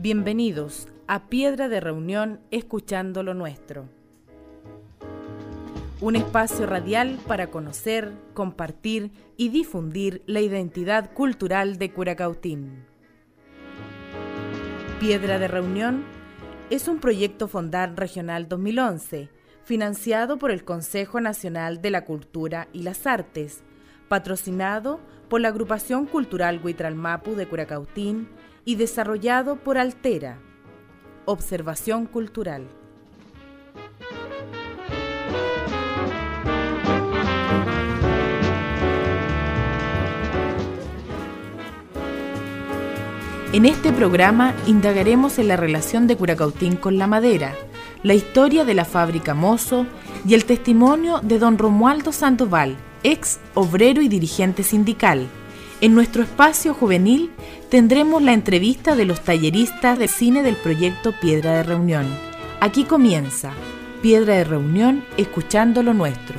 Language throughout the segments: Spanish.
Bienvenidos a Piedra de Reunión Escuchando lo Nuestro. Un espacio radial para conocer, compartir y difundir la identidad cultural de Curacautín. Piedra de Reunión es un proyecto Fondar Regional 2011, financiado por el Consejo Nacional de la Cultura y las Artes, patrocinado por la Agrupación Cultural Huitralmapu de Curacautín y desarrollado por Altera, Observación Cultural. En este programa indagaremos en la relación de Curacautín con la madera, la historia de la fábrica Mozo y el testimonio de don Romualdo Sandoval, ex obrero y dirigente sindical. En nuestro espacio juvenil tendremos la entrevista de los talleristas de cine del proyecto Piedra de Reunión. Aquí comienza Piedra de Reunión, escuchando lo nuestro.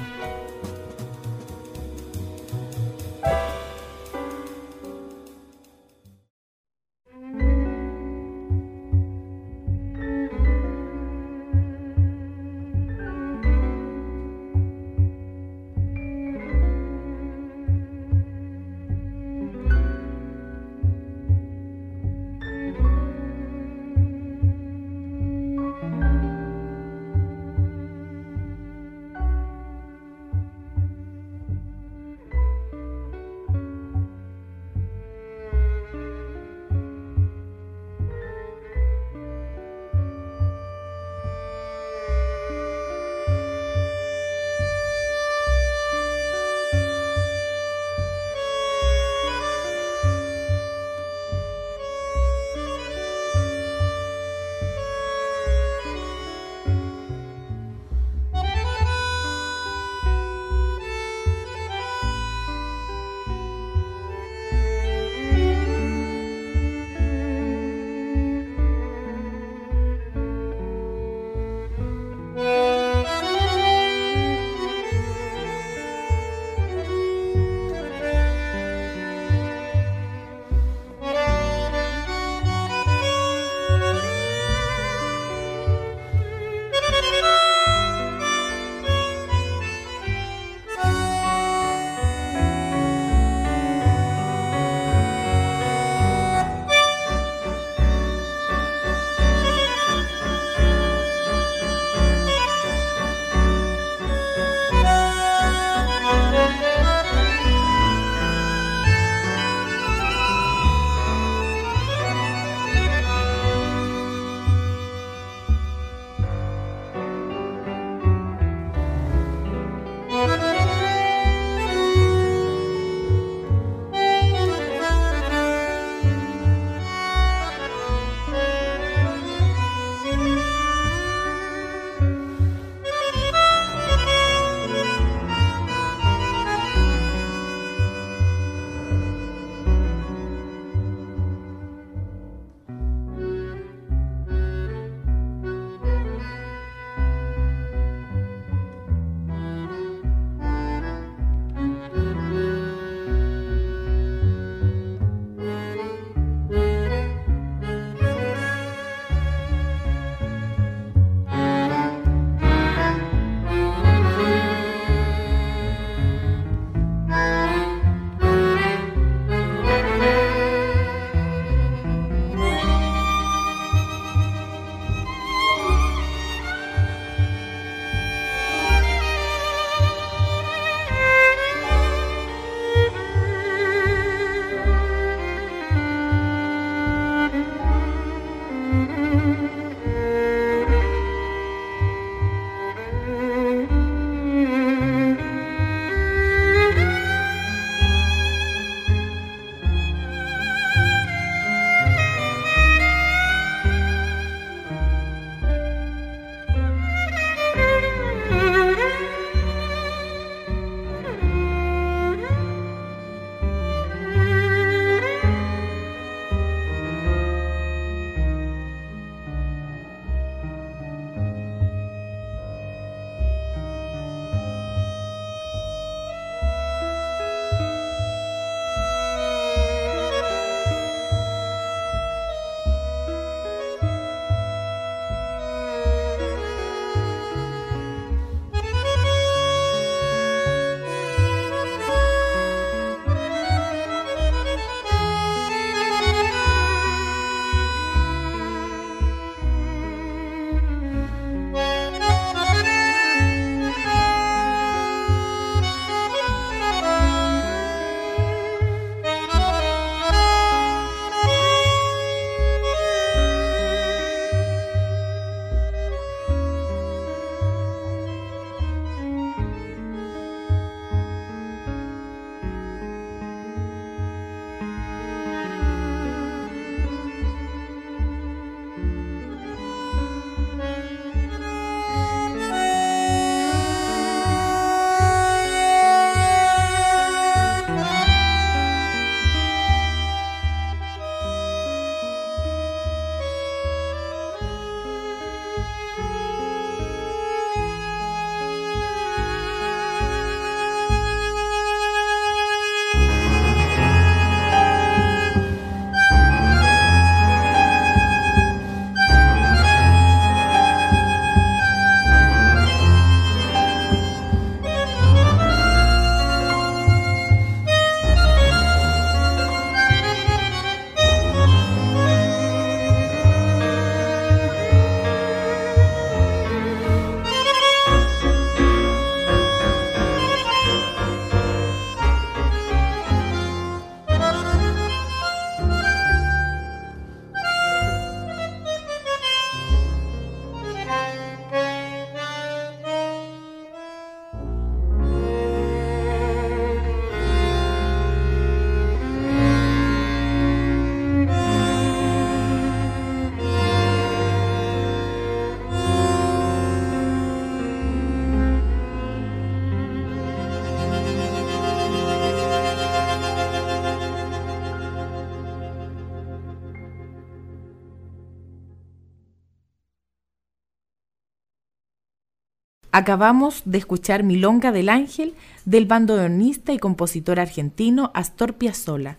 Acabamos de escuchar Milonga del Ángel del bandoneonista y compositor argentino Astor Piazzolla.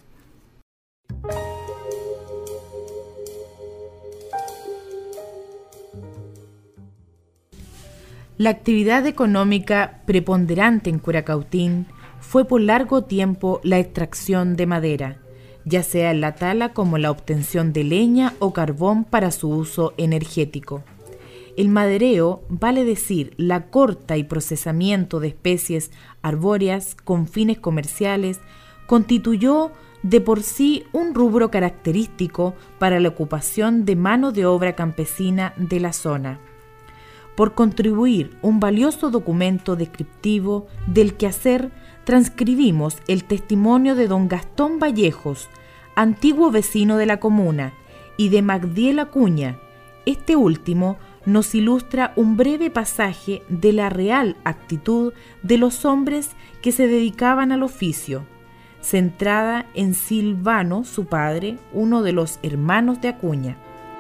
La actividad económica preponderante en Curacautín fue por largo tiempo la extracción de madera, ya sea en la tala como la obtención de leña o carbón para su uso energético. El madereo, vale decir, la corta y procesamiento de especies arbóreas con fines comerciales, constituyó de por sí un rubro característico para la ocupación de mano de obra campesina de la zona. Por contribuir un valioso documento descriptivo del quehacer, transcribimos el testimonio de don Gastón Vallejos, antiguo vecino de la comuna, y de Magdiel Acuña. Este último nos ilustra un breve pasaje de la real actitud de los hombres que se dedicaban al oficio, centrada en Silvano, su padre, uno de los hermanos de Acuña.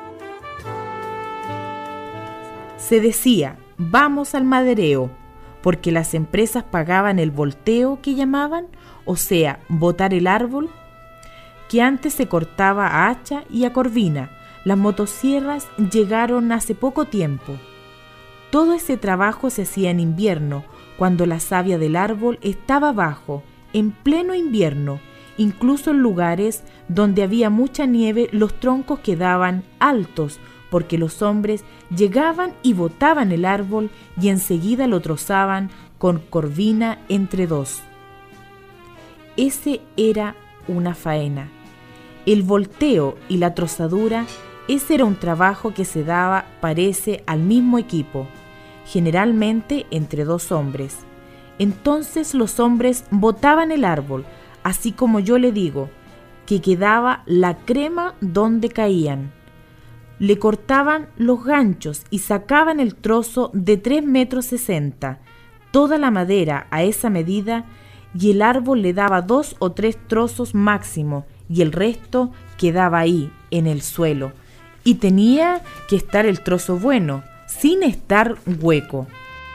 Se decía, vamos al madereo, porque las empresas pagaban el volteo que llamaban, o sea, botar el árbol, que antes se cortaba a hacha y a corvina. Las motosierras llegaron hace poco tiempo. Todo ese trabajo se hacía en invierno, cuando la savia del árbol estaba bajo, en pleno invierno. Incluso en lugares donde había mucha nieve, los troncos quedaban altos, porque los hombres llegaban y botaban el árbol y enseguida lo trozaban con corvina entre dos. Ese era una faena. El volteo y la trozadura, ese era un trabajo que se daba, parece, al mismo equipo, generalmente entre dos hombres. Entonces los hombres botaban el árbol, así como yo le digo, que quedaba la crema donde caían. Le cortaban los ganchos y sacaban el trozo de 3,60 metros, toda la madera a esa medida, y el árbol le daba 2 o 3 trozos máximo, y el resto quedaba ahí, en el suelo. Y tenía que estar el trozo bueno, sin estar hueco.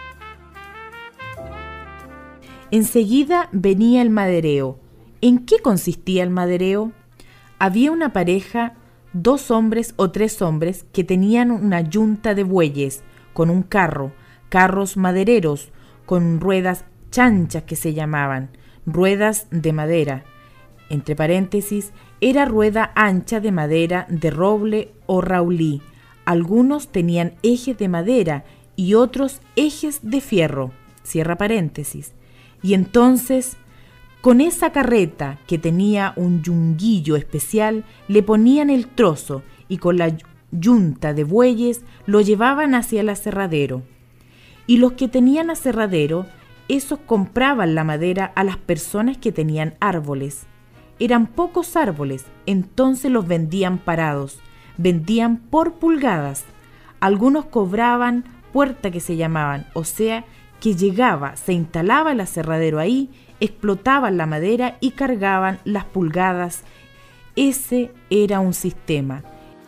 Enseguida venía el madereo. ¿En qué consistía el madereo? Había una pareja, 2 hombres o 3 hombres, que tenían una yunta de bueyes, con un carros madereros, con ruedas chanchas que se llamaban, ruedas de madera. Entre paréntesis, era rueda ancha de madera de roble o raulí. Algunos tenían ejes de madera y otros ejes de fierro, cierra paréntesis. Y entonces, con esa carreta que tenía un yunguillo especial, le ponían el trozo y con la yunta de bueyes lo llevaban hacia el aserradero. Y los que tenían aserradero, esos compraban la madera a las personas que tenían árboles. Eran pocos árboles, entonces los vendían parados, vendían por pulgadas. Algunos cobraban puerta que se llamaban, o sea, que llegaba, se instalaba el aserradero ahí, explotaban la madera y cargaban las pulgadas. Ese era un sistema.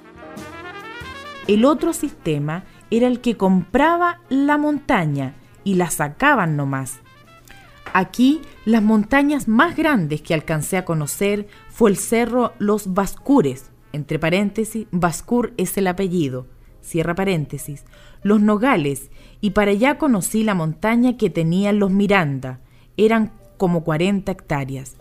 El otro sistema era el que compraba la montaña y la sacaban nomás. Aquí, las montañas más grandes que alcancé a conocer fue el cerro Los Bascures, entre paréntesis, Bascur es el apellido, cierra paréntesis, Los Nogales, y para allá conocí la montaña que tenían los Miranda, eran como 40 hectáreas.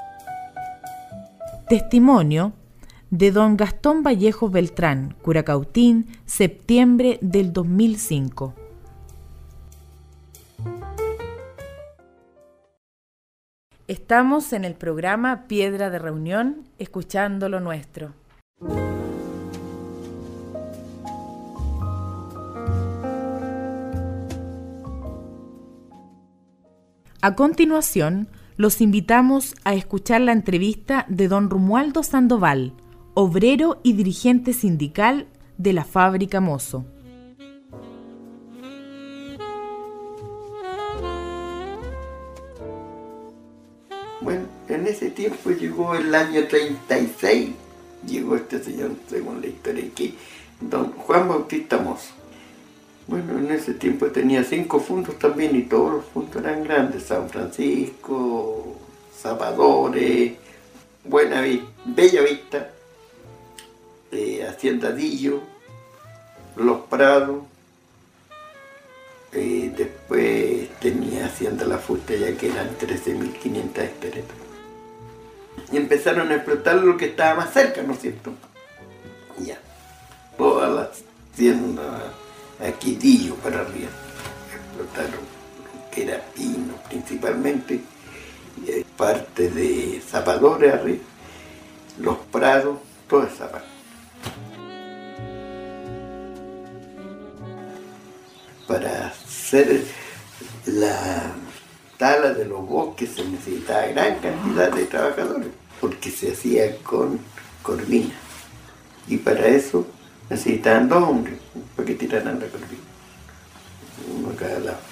Testimonio de don Gastón Vallejos Beltrán, Curacautín, septiembre del 2005. Estamos en el programa Piedra de Reunión, escuchando lo nuestro. A continuación, los invitamos a escuchar la entrevista de don Romualdo Sandoval, obrero y dirigente sindical de la fábrica Mozo. Bueno, en ese tiempo llegó el año 36, llegó este señor, según la historia, que don Juan Bautista Mozo. Bueno, en ese tiempo tenía 5 fundos también y todos los fundos eran grandes. San Francisco, Zapadores, Bella Vista, Haciendadillo, Los Prados. Después tenía Hacienda La Fusta, ya que eran 13.500 hectáreas. Y empezaron a explotar lo que estaba más cerca, ¿no es cierto? Ya, toda la hacienda Quidillo para arriba explotaron lo que era pino principalmente, y parte de Zapadores arriba, Los Prados, toda esa parte. Para hacer la tala de los bosques se necesitaba gran cantidad de trabajadores, porque se hacía con corvina. Y para eso necesitaban 2 hombres para que tiraran la corvina, uno a cada lado.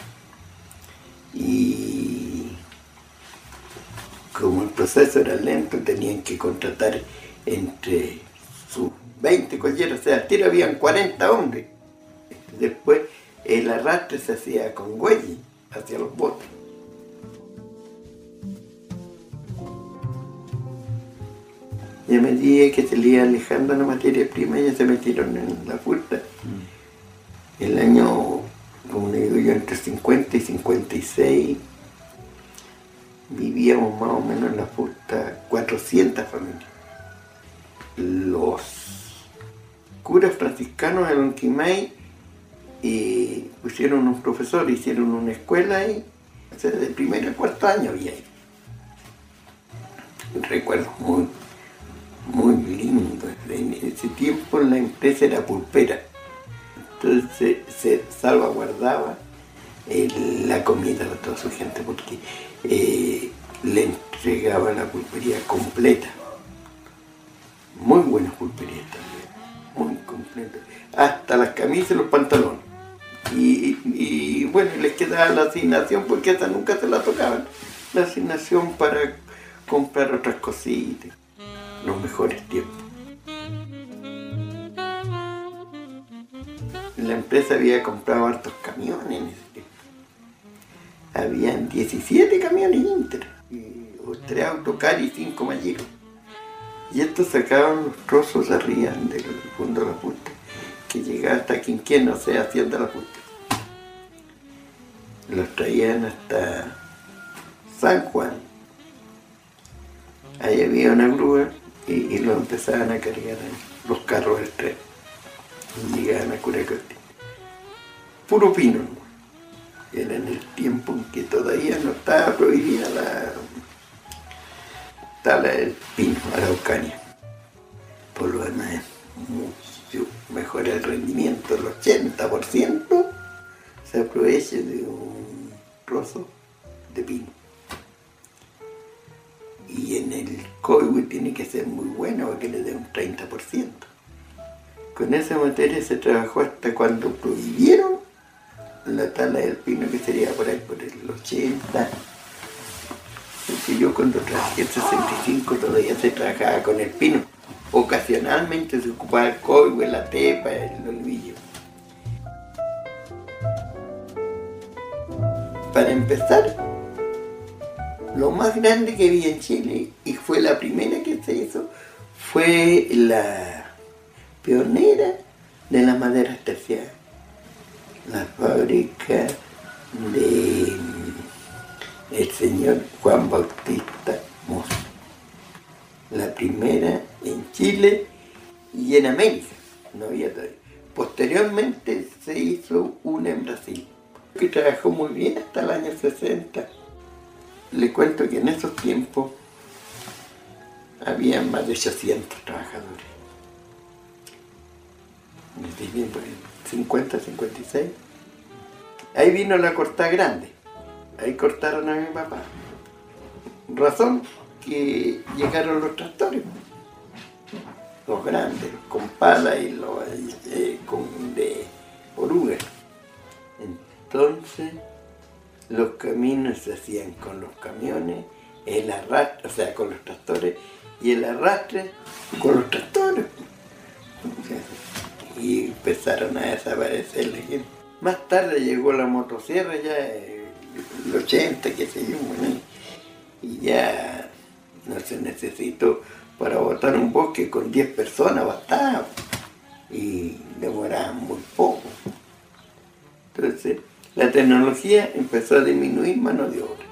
Y como el proceso era lento, tenían que contratar entre sus 20 colleros, o sea, al tiro habían 40 hombres. Después el arrastre se hacía con güeyes hacia los botes. Y a medida que se le iba alejando la materia prima, ya se metieron en la Furta. El año, como le digo yo, entre 50 y 56, vivíamos más o menos en la Furta 400 familias. Los curas franciscanos de Lonquimay pusieron un profesor, hicieron una escuela ahí, o sea, de primer a cuarto año había ahí. Recuerdo muy lindo. En ese tiempo la empresa era pulpera, entonces se salvaguardaba la comida a toda su gente, porque le entregaba la pulpería completa. Muy buenas pulperías también, muy completas, hasta las camisas y los pantalones. Y bueno, les quedaba la asignación, porque hasta nunca se la tocaban, la asignación para comprar otras cositas, los mejores tiempos. La empresa había comprado hartos camiones en ese tiempo. Habían 17 camiones Inter, 3 autocar y 5 malleros. Y estos sacaban los trozos de arriba del fondo de la Furta, que llegaba hasta Quinquén, o sea, Hacienda La Furta. Los traían hasta San Juan. Ahí había una grúa y los empezaban a cargar en los carros del tren. Y llegaban a Curacautí. Puro pino, ¿no? Era en el tiempo en que todavía no estaba prohibida la tala del pino, araucaria. Por lo demás es mucho mejor el rendimiento, el 80% se aprovecha de un trozo de pino. Y en el coihue tiene que ser muy bueno para que le dé un 30%. Con esa materia se trabajó hasta cuando prohibieron la tala del pino, que sería por ahí por el 80. Porque yo cuando trabajé en 65 todavía se trabajaba con el pino. Ocasionalmente se ocupaba el coihue, la tepa, el olivillo. Para empezar, lo más grande que había en Chile, y fue la primera que se hizo, fue la pionera de las maderas terciarias. La fábrica de el señor Juan Bautista Mozo. La primera en Chile y en América, no había todavía. Posteriormente se hizo una en Brasil, que trabajó muy bien hasta el año 60. Le cuento que en esos tiempos había más de 800 trabajadores. En ese tiempo, 50, 56. Ahí vino la cortada grande. Ahí cortaron a mi papá. Razón que llegaron los tractores. Los grandes, con pala y los de oruga. Entonces, los caminos se hacían con los camiones, el arrastre, o sea, con los tractores, y el arrastre con los tractores. Y empezaron a desaparecer la gente. Más tarde llegó la motosierra, ya el 80, qué sé yo, bueno, y ya no se necesitó. Para botar un bosque con 10 personas bastaba, y demoraba muy poco. Entonces, la tecnología empezó a disminuir mano de obra.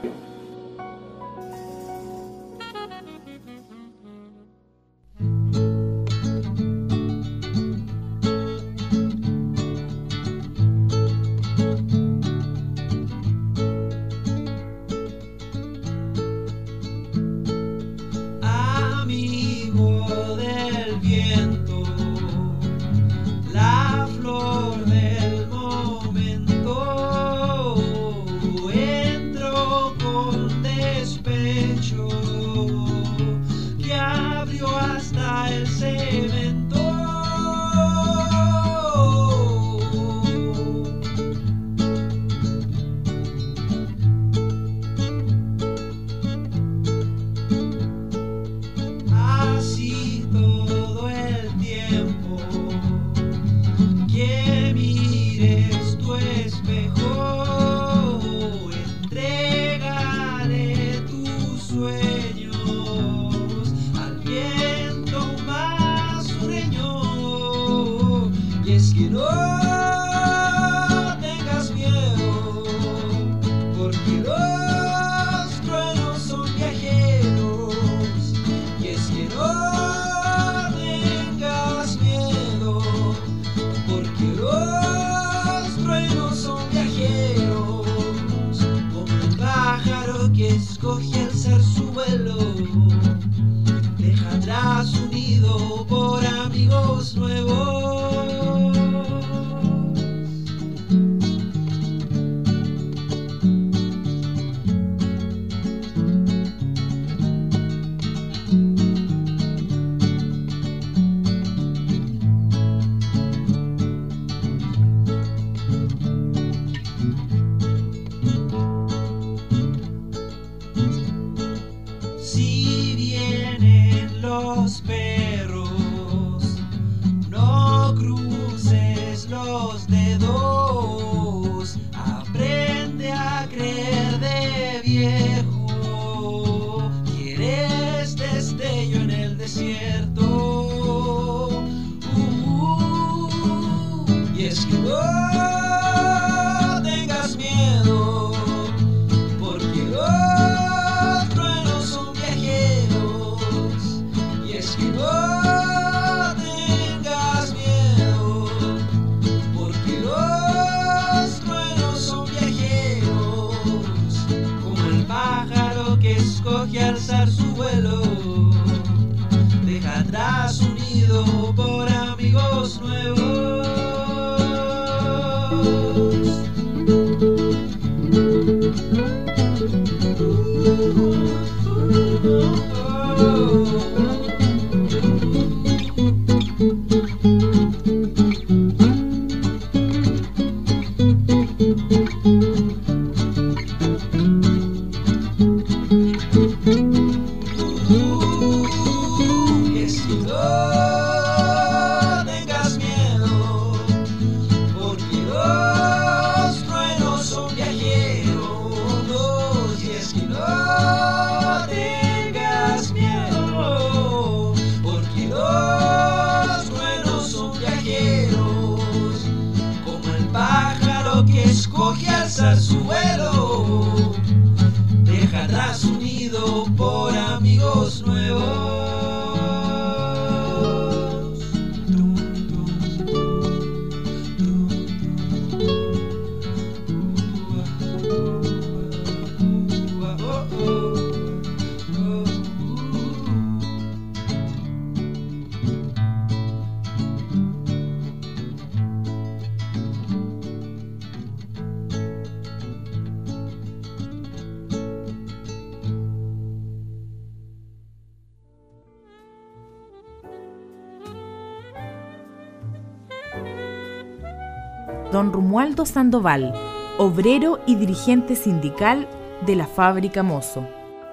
Don Romualdo Sandoval, obrero y dirigente sindical de la fábrica Mozo.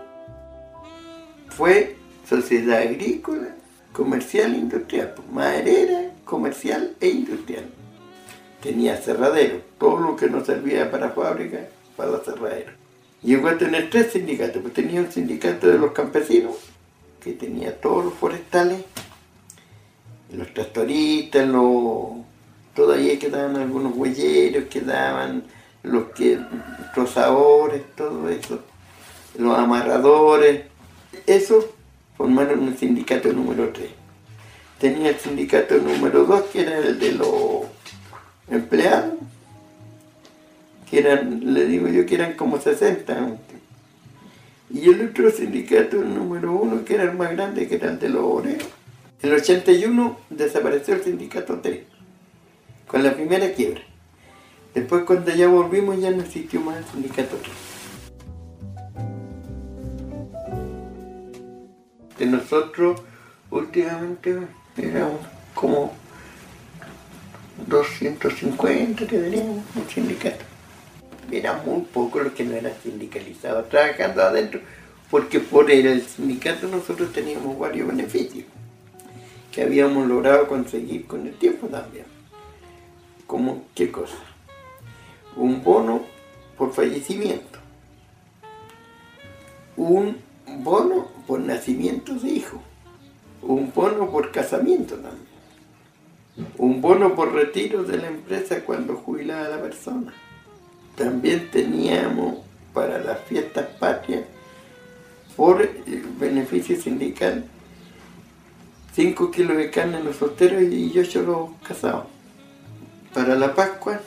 Fue sociedad agrícola, comercial e industrial, maderera, comercial e industrial. tenía cerradero, todo lo que no servía para fábrica, para los cerraderos. Llegó a tener 3 sindicatos, pues tenía un sindicato de los campesinos, que tenía todos los forestales, los tractoristas, todavía quedaban algunos huelleros, quedaban los trozadores, todo eso, los amarradores. Esos formaron el sindicato número 3. Tenía el sindicato número 2, que era el de los empleados, que eran, le digo yo, que eran como 60. Y el otro sindicato, el número 1, que era el más grande, que era el de los obreros. En el 81 desapareció el sindicato 3, con la primera quiebra. Después, cuando ya volvimos, ya no existió más el sindicato 3. De nosotros, últimamente, éramos como 250 que teníamos un sindicato. Eran muy pocos los que no eran sindicalizados, trabajando adentro, porque por el sindicato nosotros teníamos varios beneficios que habíamos logrado conseguir con el tiempo también. ¿Cómo qué cosa? Un bono por fallecimiento, un bono por nacimiento de hijos, un bono por casamiento también, un bono por retiro de la empresa cuando jubilaba la persona. También teníamos para las fiestas patrias, por el beneficio sindical, 5 kilos de carne en los solteros y 8 los casados. Para la Pascua,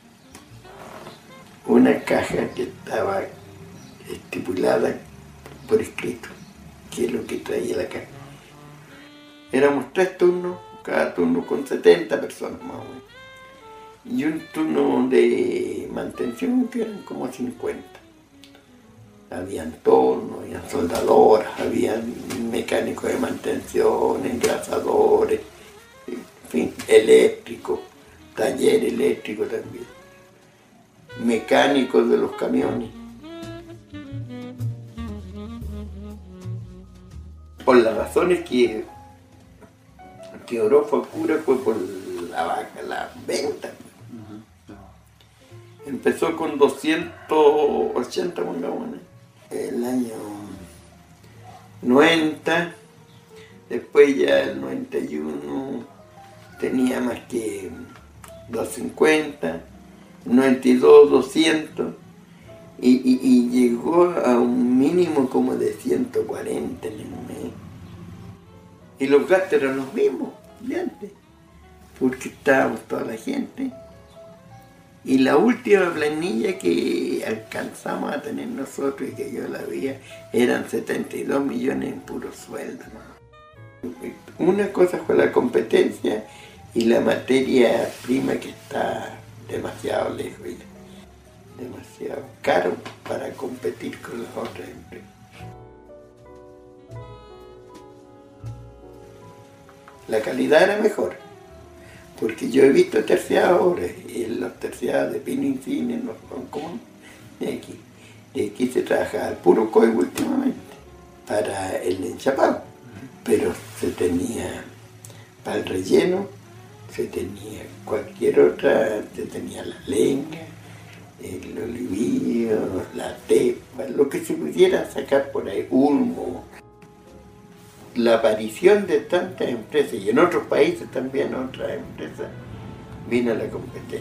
una caja que estaba estipulada por escrito, que es lo que traía la caja. Éramos 3 turnos, cada turno con 70 personas más o menos. Y un turno de mantención que eran como 50. Habían tornos, habían soldadoras, habían mecánicos de mantención, engrasadores, en fin, eléctricos, taller eléctrico también, mecánicos de los camiones. Por las razones que Orojo Cura fue por la venta. Empezó con 280, pongamos, el año 90, después ya el 91 tenía más que 250, 92, 200, y llegó a un mínimo como de 140 en el mes. Y los gastos eran los mismos de antes, porque estábamos toda la gente. Y la última planilla que alcanzamos a tener nosotros y que yo la veía, eran 72 millones en puro sueldo, ¿no? Una cosa fue la competencia y la materia prima, que está demasiado lejos ya, demasiado caro para competir con las otras empresas. La calidad era mejor, porque yo he visto terciadores, y los terciados de Pino Insigne no son como de aquí. De aquí se trabaja al puro coibo últimamente, para el enchapado, pero se tenía para el relleno, se tenía cualquier otra, se tenía la leña, el olivillo, la tepa, lo que se pudiera sacar por ahí, ulmo. La aparición de tantas empresas, y en otros países también otras empresas, vino la competencia.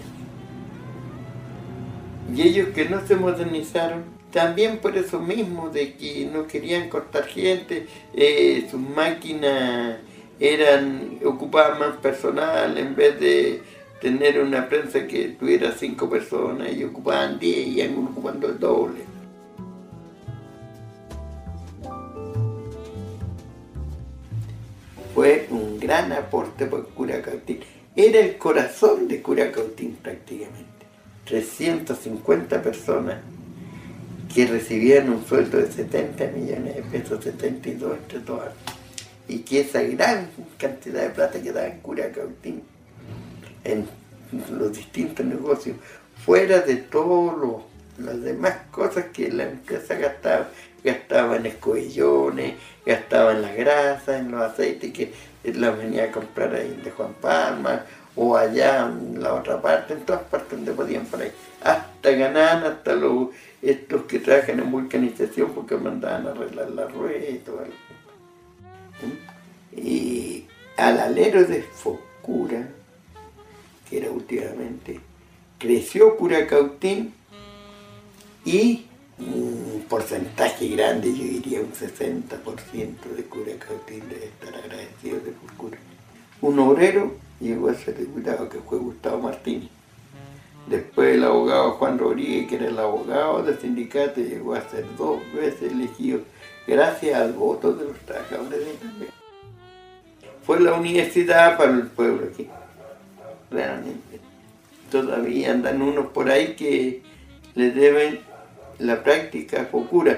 Y ellos que no se modernizaron, también por eso mismo, de que no querían cortar gente, sus máquinas ocupaban más personal, en vez de tener una prensa que tuviera 5 personas, y ocupaban 10 y iban ocupando el doble. Fue un gran aporte por Curacautín. Era el corazón de Curacautín prácticamente. 350 personas que recibían un sueldo de 70 millones de pesos, 72 entre todas. Y que esa gran cantidad de plata que daba en Curacautín, en los distintos negocios, fuera de todas las demás cosas que la empresa gastaba, gastaba en escobillones, gastaba en las grasas, en los aceites que las venía a comprar ahí de Juan Palma, o allá en la otra parte, en todas partes donde podían por ahí. Hasta ganaban, hasta estos que trabajan en vulcanización porque mandaban a arreglar la rueda y todo eso. Y al alero de Focura, que era últimamente, creció Curacautín y un porcentaje grande, yo diría un 60% de Curacautín debe estar agradecido de Focura. Un obrero llegó a ser diputado, que fue Gustavo Martínez. Después el abogado Juan Rodríguez, que era el abogado del sindicato, llegó a ser 2 veces elegido gracias al voto de los trabajadores de Itambé. Fue la universidad para el pueblo aquí, realmente. Todavía andan unos por ahí que le deben la práctica a Focura.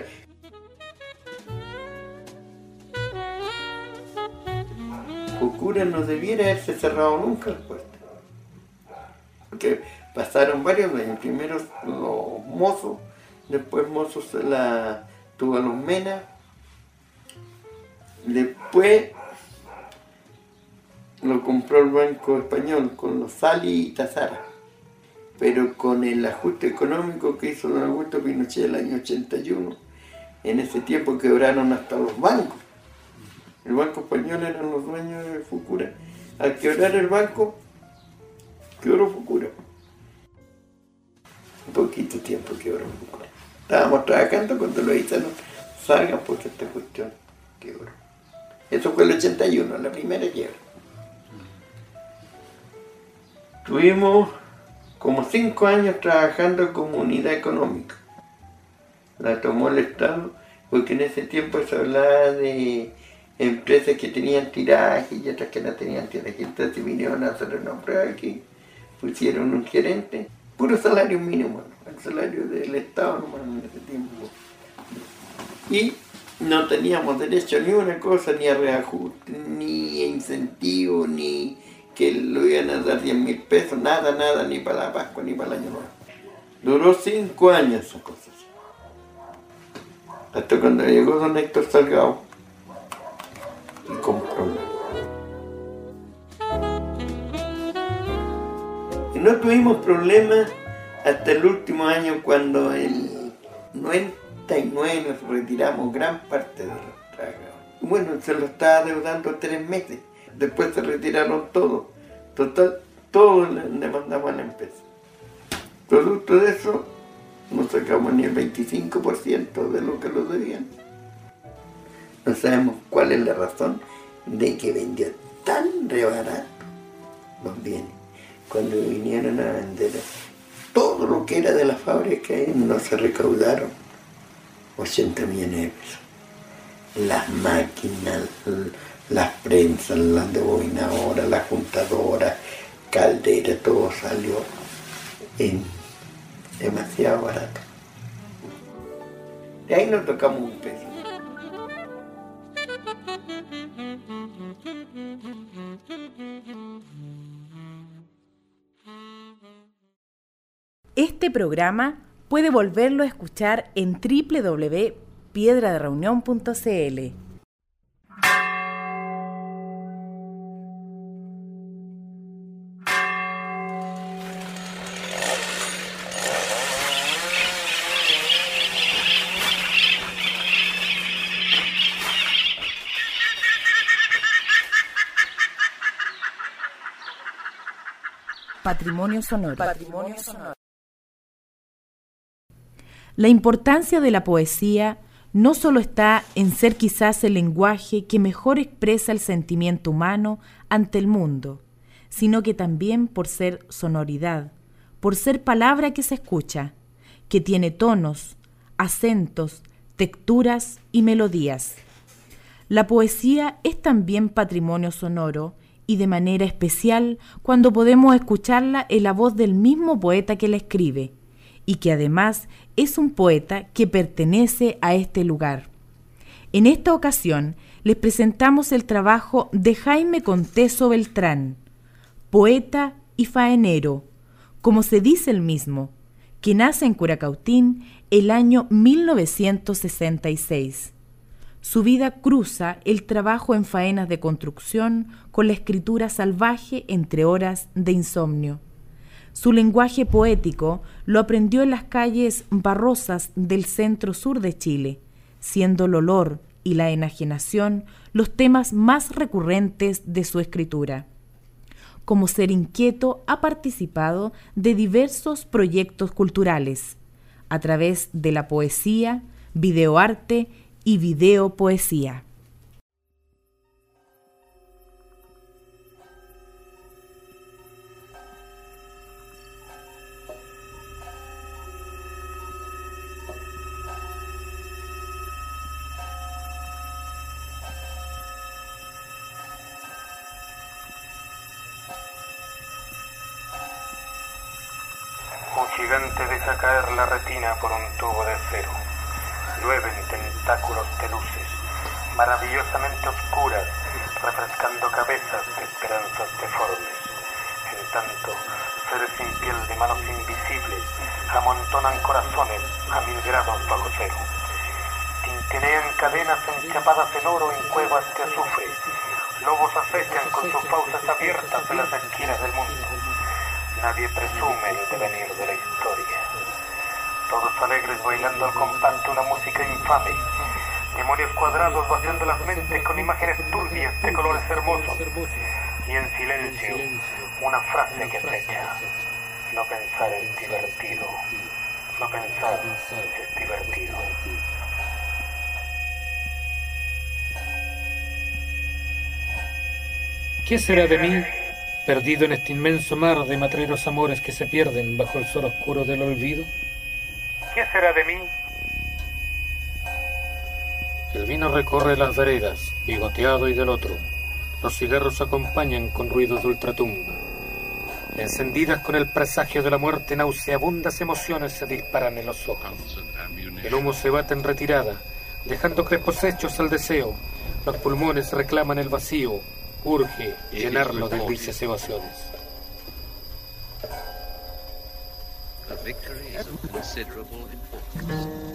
Focura no debiera haberse cerrado nunca la puerta. Porque pasaron varios años, primero los Mozos, después Mozos tuvo a los Mena, después lo compró el Banco Español con los Sali y Tazara, pero con el ajuste económico que hizo don Augusto Pinochet el año 81, en ese tiempo quebraron hasta los bancos. El Banco Español eran los dueños de Focura. Al quebrar el banco, quebró Focura. Un poquito tiempo quebró Focura. Estábamos trabajando cuando lo hicieron, salgan porque esta cuestión quebró. Eso fue el 81, la primera quiebra. Tuvimos como 5 años trabajando como unidad económica. La tomó el Estado, porque en ese tiempo se hablaba de empresas que tenían tiraje y otras que no tenían tiraje. Entonces vinieron a hacer una prueba aquí, pusieron un gerente, puro salario mínimo, ¿no? El salario del Estado nomás en ese tiempo. Y no teníamos derecho ni a una cosa, ni a reajuste, ni a incentivo, ni que lo iban a dar 10.000 pesos, nada, ni para la Pascua, ni para el Año Nuevo. Duró 5 años esa cosa. Hasta cuando llegó don Héctor Salgado y compró. Y no tuvimos problemas hasta el último año, cuando el 99 nos retiramos gran parte de los trabajadores. Bueno, se lo estaba deudando 3 meses. Después se retiraron todos. Total, todos le demandamos a la empresa. Producto de eso, no sacamos ni el 25% de lo que lo debían. No sabemos cuál es la razón de que vendió tan re barato los bienes. Cuando vinieron a vender todo lo que era de la fábrica, no se recaudaron 80 millones de pesos. Las máquinas, las prensas, las debobinadoras, las juntadoras, calderas, todo salió en demasiado barato. De ahí nos tocamos un peso. Este programa puede volverlo a escuchar en www.piedradereunión.cl. Patrimonio sonoro. Patrimonio sonoro. La importancia de la poesía no solo está en ser quizás el lenguaje que mejor expresa el sentimiento humano ante el mundo, sino que también por ser sonoridad, por ser palabra que se escucha, que tiene tonos, acentos, texturas y melodías. La poesía es también patrimonio sonoro, y de manera especial cuando podemos escucharla en la voz del mismo poeta que la escribe, y que además es un poeta que pertenece a este lugar. En esta ocasión les presentamos el trabajo de Jaime Conteso Beltrán, poeta y faenero, como se dice el mismo, que nace en Curacautín el año 1966. Su vida cruza el trabajo en faenas de construcción con la escritura salvaje entre horas de insomnio. Su lenguaje poético lo aprendió en las calles barrosas del centro-sur de Chile, siendo el olor y la enajenación los temas más recurrentes de su escritura. Como ser inquieto, ha participado de diversos proyectos culturales, a través de la poesía, videoarte y videopoesía. Un gigante deja caer la retina por un tubo de acero. Llueven tentáculos de luces, maravillosamente oscuras, refrescando cabezas de esperanzas deformes. En tanto, seres sin piel de manos invisibles amontonan corazones a 1000 grados bajo cero. Tintinean cadenas enchapadas en oro en cuevas de azufre. Lobos acechan con sus fauces abiertas en las esquinas del mundo. Nadie presume el devenir de la historia. Todos alegres bailando al compás de una música infame. Demonios cuadrados vaciando las mentes con imágenes turbias de colores hermosos. Y en silencio, una frase que acecha. No pensar es divertido. No pensar es divertido. ¿Qué será de mí, perdido en este inmenso mar de matreros amores que se pierden bajo el sol oscuro del olvido? ¿Qué será de mí? El vino recorre las veredas, bigoteado y del otro. Los cigarros acompañan con ruidos de ultratumba. Encendidas con el presagio de la muerte, nauseabundas emociones se disparan en los ojos. El humo se bate en retirada, dejando crespos hechos al deseo. Los pulmones reclaman el vacío, urge llenarlo de grises evasiones. A victory is of considerable importance.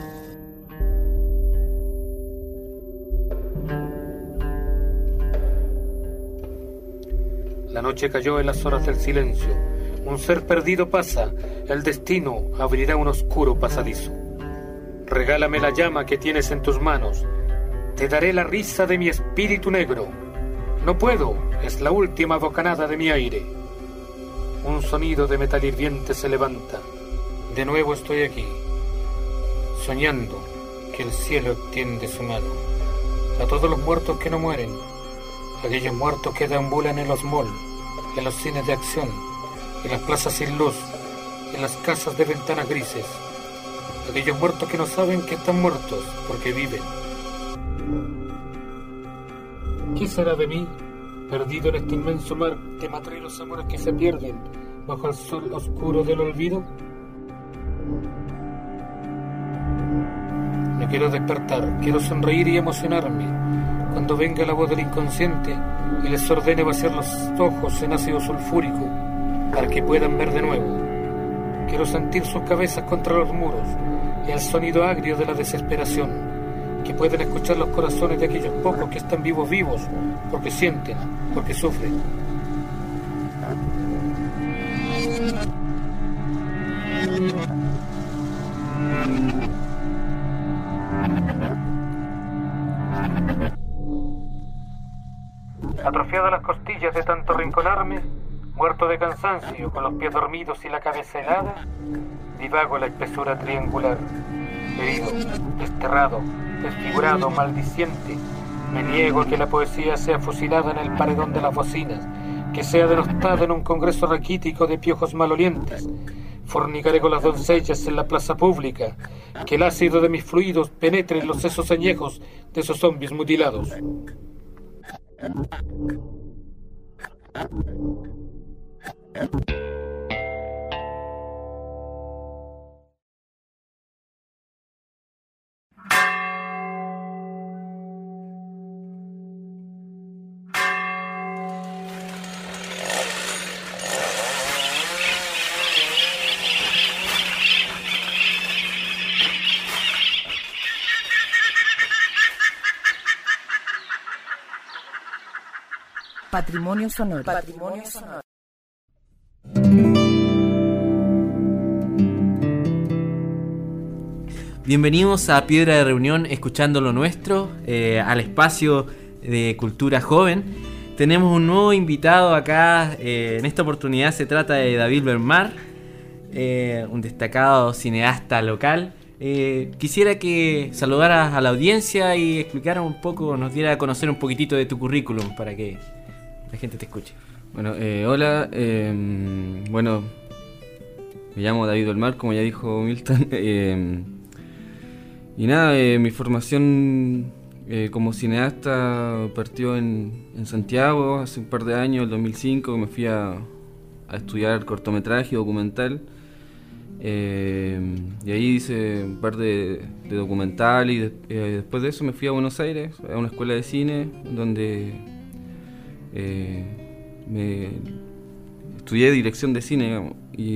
La noche cayó en las horas del silencio. Un ser perdido pasa, el destino abrirá un oscuro pasadizo. Regálame la llama que tienes en tus manos, te daré la risa de mi espíritu negro. No puedo, es la última bocanada de mi aire. Un sonido de metal hirviente se levanta. De nuevo estoy aquí, soñando que el cielo extiende su mano a todos los muertos que no mueren, aquellos muertos que deambulan en los malls, en los cines de acción, en las plazas sin luz, en las casas de ventanas grises, aquellos muertos que no saben que están muertos porque viven. ¿Qué será de mí, perdido en este inmenso mar de matreros amores que se pierden bajo el sol oscuro del olvido? Me quiero despertar, quiero sonreír y emocionarme cuando venga la voz del inconsciente y les ordene vaciar los ojos en ácido sulfúrico para que puedan ver de nuevo. Quiero sentir sus cabezas contra los muros y el sonido agrio de la desesperación, que pueden escuchar los corazones de aquellos pocos que están vivos porque sienten, porque sufren. Atrofiadas las costillas de tanto rinconarme, muerto de cansancio, con los pies dormidos y la cabeza helada, divago en la espesura triangular, herido, desterrado, desfigurado, maldiciente. Me niego a que la poesía sea fusilada en el paredón de las bocinas, que sea denostada en un congreso raquítico de piojos malolientes. Fornicaré con las doncellas en la plaza pública, que el ácido de mis fluidos penetre en los sesos añejos de esos zombies mutilados. Patrimonio sonoro. Patrimonio sonoro. Bienvenidos a Piedra de Reunión, escuchando lo nuestro, al espacio de cultura joven. Tenemos un nuevo invitado acá, en esta oportunidad se trata de David Belmar, un destacado cineasta local. Quisiera que saludaras a la audiencia y explicara un poco, nos diera a conocer un poquitito de tu currículum para que la gente te escuche. Bueno, hola, bueno, me llamo David Belmar, como ya dijo Milton. Y nada, mi formación como cineasta partió en Santiago hace un par de años, el 2005, me fui a estudiar cortometraje y documental. Y ahí hice un par de documentales y después de eso me fui a Buenos Aires, a una escuela de cine, donde me estudié dirección de cine, digamos,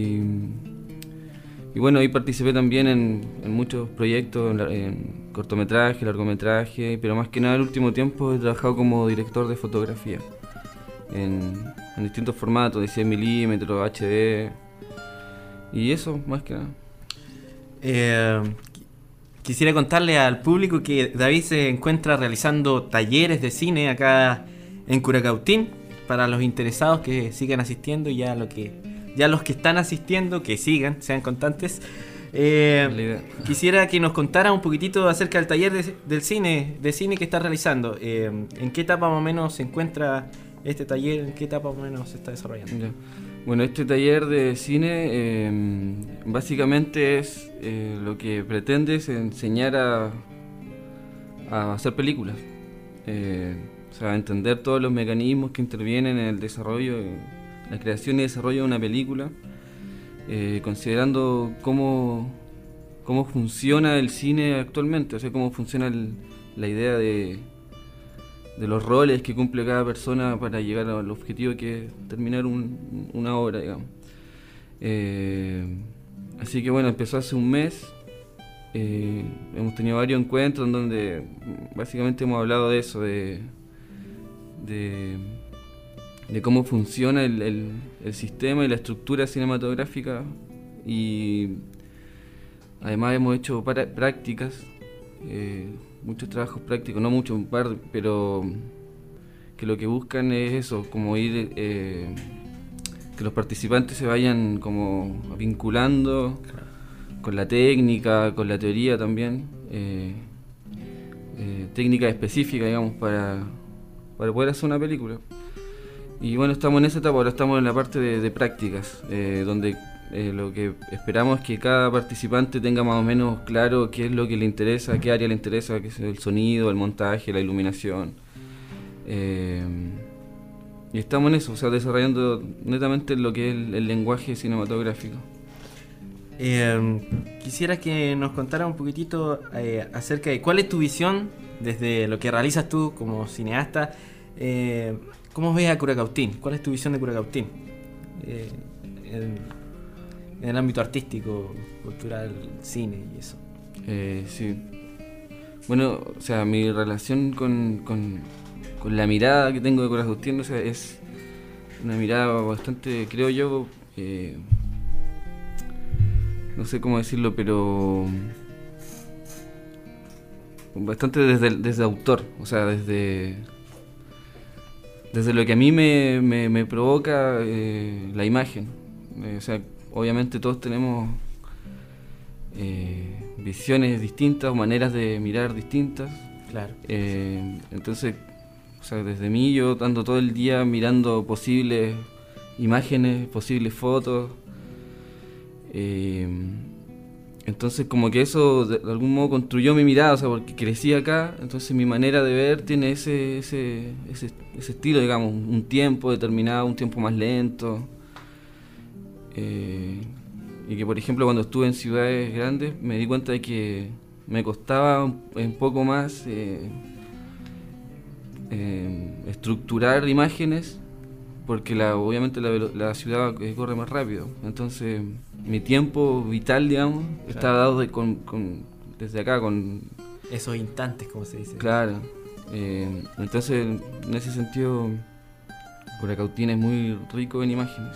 y bueno, ahí participé también en muchos proyectos, en cortometraje, largometraje, pero más que nada el último tiempo he trabajado como director de fotografía en distintos formatos, de 100 milímetros, HD, y eso, más que nada. Quisiera contarle al público que David se encuentra realizando talleres de cine acá en Curacautín, para los interesados que sigan asistiendo, ya los que están asistiendo, que sigan, sean constantes. Quisiera que nos contara un poquitito acerca del taller de cine que está realizando. ¿En qué etapa más o menos se encuentra este taller? ¿En qué etapa más o menos se está desarrollando? Ya. Bueno, este taller de cine básicamente es lo que pretende es enseñar a hacer películas. O sea, entender todos los mecanismos que intervienen en el desarrollo, la creación y desarrollo de una película, considerando cómo funciona el cine actualmente, o sea, cómo funciona la idea de los roles que cumple cada persona para llegar al objetivo que es terminar una obra, digamos. Así que bueno, empezó hace un mes, hemos tenido varios encuentros en donde básicamente hemos hablado de eso, de cómo funciona el sistema y la estructura cinematográfica, y además hemos hecho prácticas, muchos trabajos prácticos, no muchos, un par, pero que lo que buscan es eso, como ir, que los participantes se vayan como vinculando con la técnica, con la teoría también, técnica específica, digamos, para poder hacer una película. Y bueno, estamos en esa etapa, ahora estamos en la parte de prácticas, donde lo que esperamos es que cada participante tenga más o menos claro qué es lo que le interesa, qué área le interesa, que es el sonido, el montaje, la iluminación. Y estamos en eso, o sea, desarrollando netamente lo que es el lenguaje cinematográfico. Quisiera que nos contara un poquitito acerca de cuál es tu visión desde lo que realizas tú como cineasta. ¿Cómo ves a Curacautín? ¿Cuál es tu visión de Curacautín? En el ámbito artístico, cultural, cine y eso. Sí. Bueno, o sea, mi relación con la mirada que tengo de Curacautín, o sea, es una mirada bastante, creo yo, no sé cómo decirlo, pero bastante desde autor, o sea, desde lo que a mí me provoca la imagen. O sea, obviamente todos tenemos visiones distintas, maneras de mirar distintas. Claro. Entonces, o sea, desde mí yo ando todo el día mirando posibles imágenes, posibles fotos. Entonces como que eso de algún modo construyó mi mirada, o sea, porque crecí acá, entonces mi manera de ver tiene ese estilo, digamos, un tiempo determinado, un tiempo más lento. Y que por ejemplo cuando estuve en ciudades grandes me di cuenta de que me costaba un poco más estructurar imágenes, porque obviamente la ciudad corre más rápido, entonces mi tiempo vital, digamos, claro, está dado desde acá, con esos instantes, como se dice. Claro. Entonces, en ese sentido, Curacautín es muy rico en imágenes,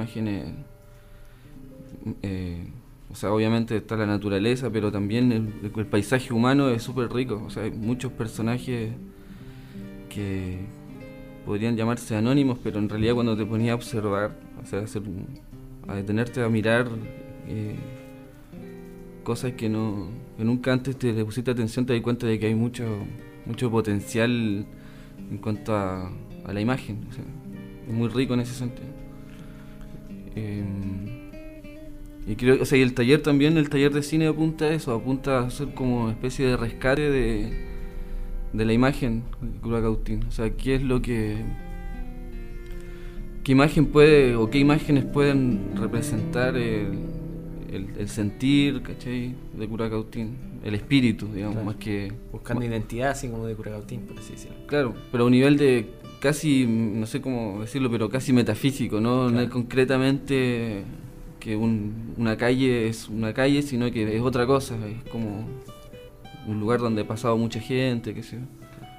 o sea, obviamente está la naturaleza, pero también el paisaje humano es súper rico. O sea, hay muchos personajes que podrían llamarse anónimos, pero en realidad cuando te ponías a observar, o sea, a detenerte a mirar cosas que nunca antes te le pusiste atención, te das cuenta de que hay mucho potencial en cuanto a la imagen. O sea, es muy rico en ese sentido. Y creo, o sea, y el taller también, el taller de cine apunta a eso, apunta a hacer como una especie de rescate de la imagen de Curacautín. O sea, qué imagen puede, o qué imágenes pueden representar el sentir, ¿cachai? De Curacautín, el espíritu, digamos, claro. Más que buscando identidad, así como de Curacautín, por así decirlo. Claro, pero a un nivel de casi, no sé cómo decirlo, pero casi metafísico, ¿no? Claro. No es concretamente que una calle es una calle, sino que es otra cosa, es como un lugar donde ha pasado mucha gente, qué sé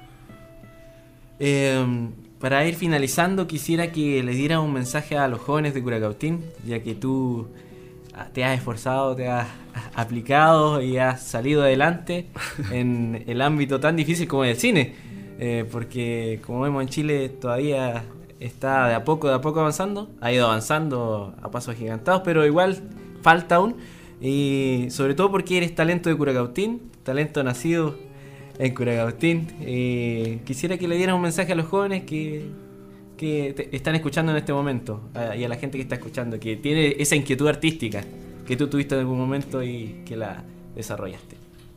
yo. Para ir finalizando, quisiera que le dieras un mensaje a los jóvenes de Curacautín, ya que tú te has esforzado, te has aplicado y has salido adelante en el ámbito tan difícil como el cine, porque como vemos en Chile todavía está de a poco avanzando, ha ido avanzando a pasos agigantados, pero igual falta aún, y sobre todo porque eres talento de Curacautín, talento nacido en Curacautín. Quisiera que le dieras un mensaje a los jóvenes que te están escuchando en este momento, y a la gente que está escuchando, que tiene esa inquietud artística que tú tuviste en algún momento y que la desarrollaste.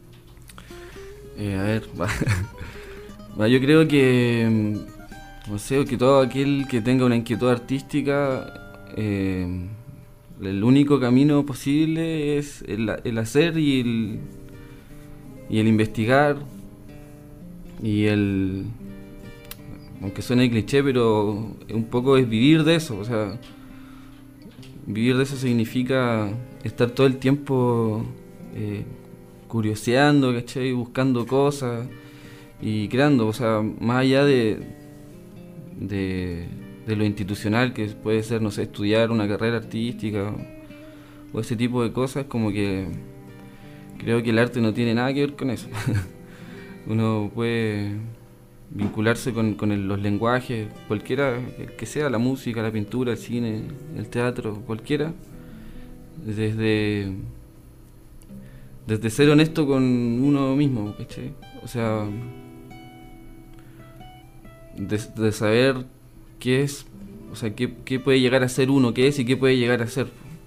Yo creo que, no sé, que todo aquel que tenga una inquietud artística, el único camino posible es el hacer y el investigar y aunque suene cliché, pero un poco es vivir de eso. O sea, vivir de eso significa estar todo el tiempo curioseando, ¿cachai? Buscando cosas y creando. O sea, más allá de lo institucional, que puede ser, no sé, estudiar una carrera artística o ese tipo de cosas, como que creo que el arte no tiene nada que ver con eso. Uno puede vincularse con los lenguajes, cualquiera que sea, la música, la pintura, el cine, el teatro, cualquiera, desde ser honesto con uno mismo, ¿cachai? O sea, de saber qué es, o sea, qué puede llegar a ser uno, qué es y qué puede llegar a ser.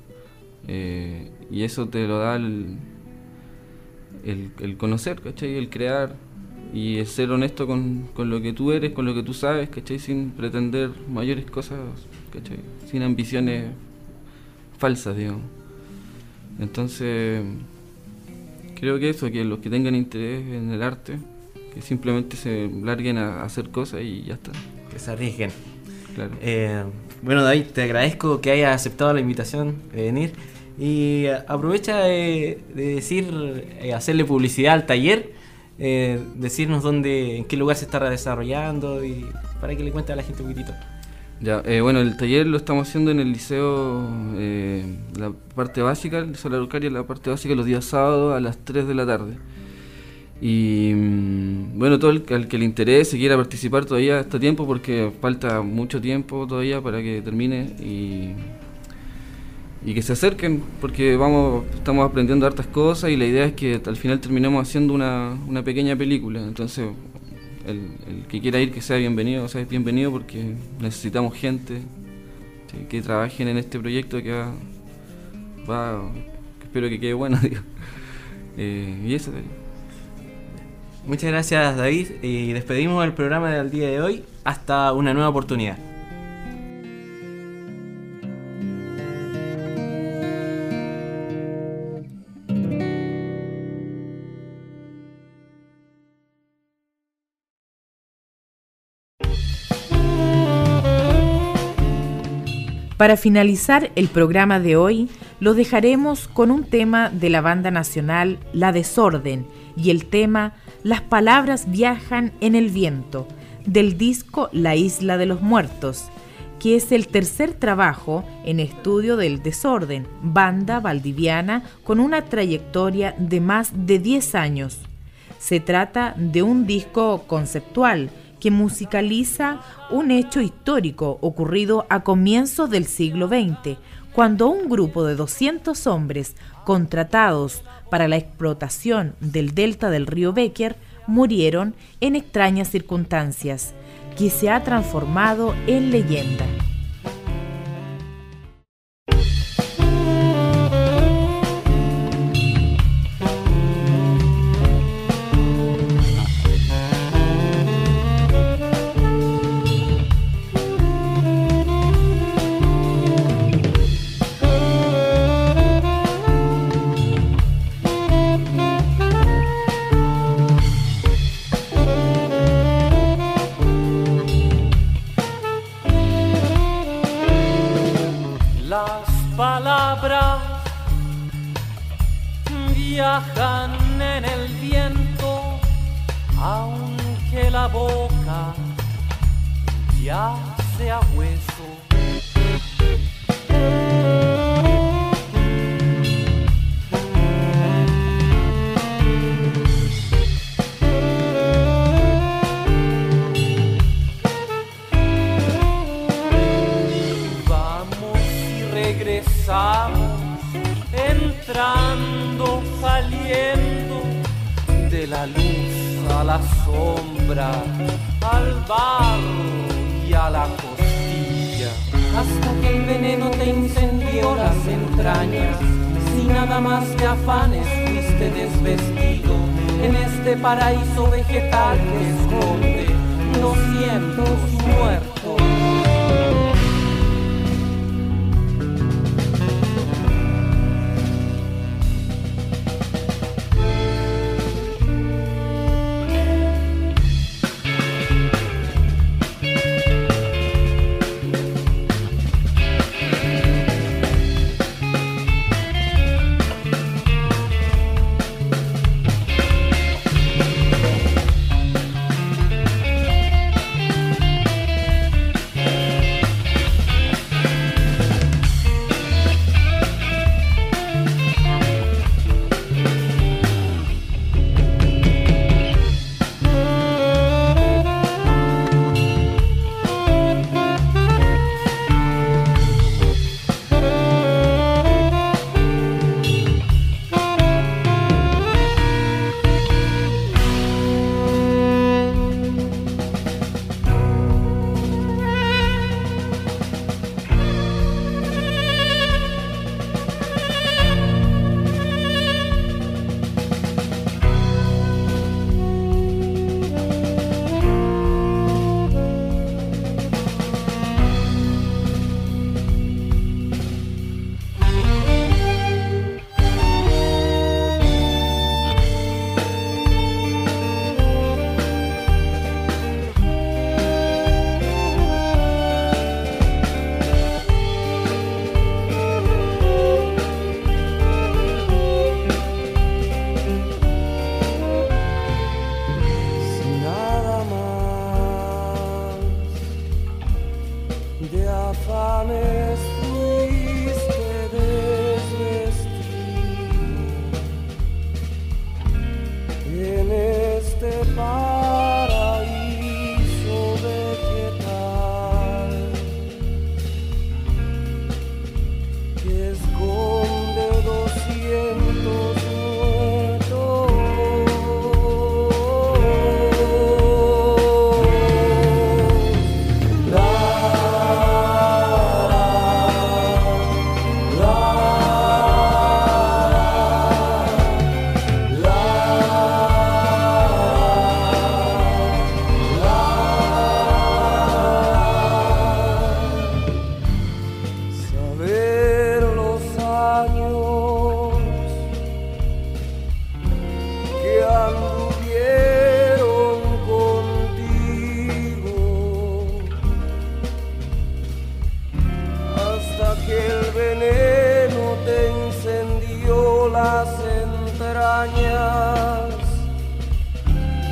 Y eso te lo da el conocer, ¿cachai? El crear y el ser honesto con lo que tú eres, con lo que tú sabes, ¿cachai? Sin pretender mayores cosas, ¿cachai? Sin ambiciones falsas, digamos. Entonces, creo que eso, que los que tengan interés en el arte, que simplemente se larguen a hacer cosas y ya está. Que se arriesguen. Claro. Bueno, David, te agradezco que hayas aceptado la invitación de venir. Y aprovecha de decir, hacerle publicidad al taller, decirnos en qué lugar se está desarrollando y para que le cuente a la gente un poquitito. Ya, bueno, el taller lo estamos haciendo en el liceo, la parte básica, el liceo de la Araucaria, la parte básica los días sábados a las 3 de la tarde. Y bueno, todo el que le interese, quiera participar todavía está a tiempo, porque falta mucho tiempo todavía para que termine, y que se acerquen, porque estamos aprendiendo hartas cosas y la idea es que al final terminemos haciendo una pequeña película. Entonces el que quiera ir, que sea bienvenido, o sea, es bienvenido, porque necesitamos gente, ¿sí?, que trabajen en este proyecto que espero que quede bueno, digo. Y eso. Muchas gracias, David, y despedimos el programa del día de hoy hasta una nueva oportunidad. Para finalizar el programa de hoy, lo dejaremos con un tema de la banda nacional La Desorden y el tema Las palabras viajan en el viento, del disco La Isla de los Muertos. que es el tercer trabajo en estudio del Desorden, banda valdiviana con una trayectoria de más de 10 años. Se trata de un disco conceptual que musicaliza un hecho histórico ocurrido a comienzos del siglo XX, cuando un grupo de 200 hombres contratados para la explotación del delta del río Becker murieron en extrañas circunstancias, que se ha transformado en leyenda. Viajan en el viento, aunque la boca ya sea hueso. Vamos y regresamos, entrando, saliendo, de la luz a la sombra, al barro y a la costilla, hasta que el veneno te incendió las entrañas. Si nada más de afanes fuiste desvestido en este paraíso vegetal que esconde 200 muertos.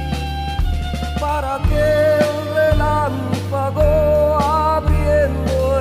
Para que el relámpago abriendo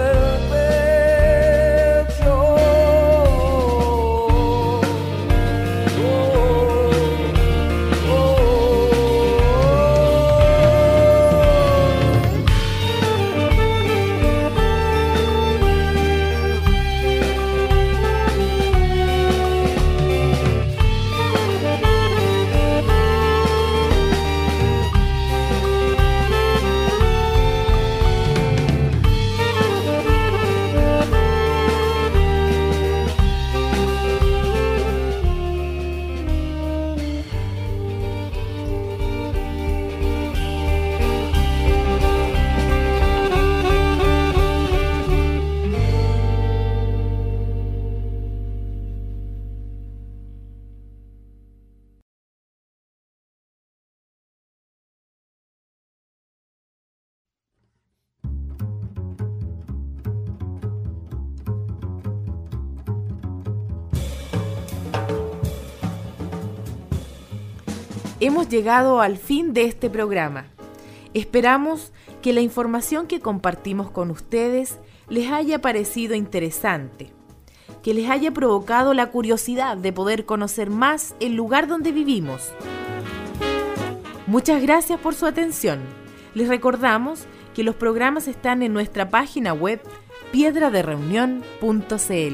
hemos llegado al fin de este programa. Esperamos que la información que compartimos con ustedes les haya parecido interesante, que les haya provocado la curiosidad de poder conocer más el lugar donde vivimos. Muchas gracias por su atención. Les recordamos que los programas están en nuestra página web piedradereunión.cl.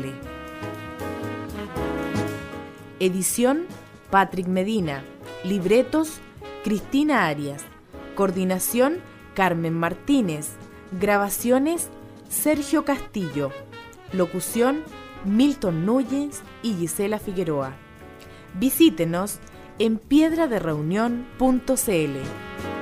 Edición Patrick Medina. Libretos Cristina Arias. Coordinación Carmen Martínez. Grabaciones Sergio Castillo. Locución Milton Núñez y Gisela Figueroa. Visítenos en piedradereunión.cl.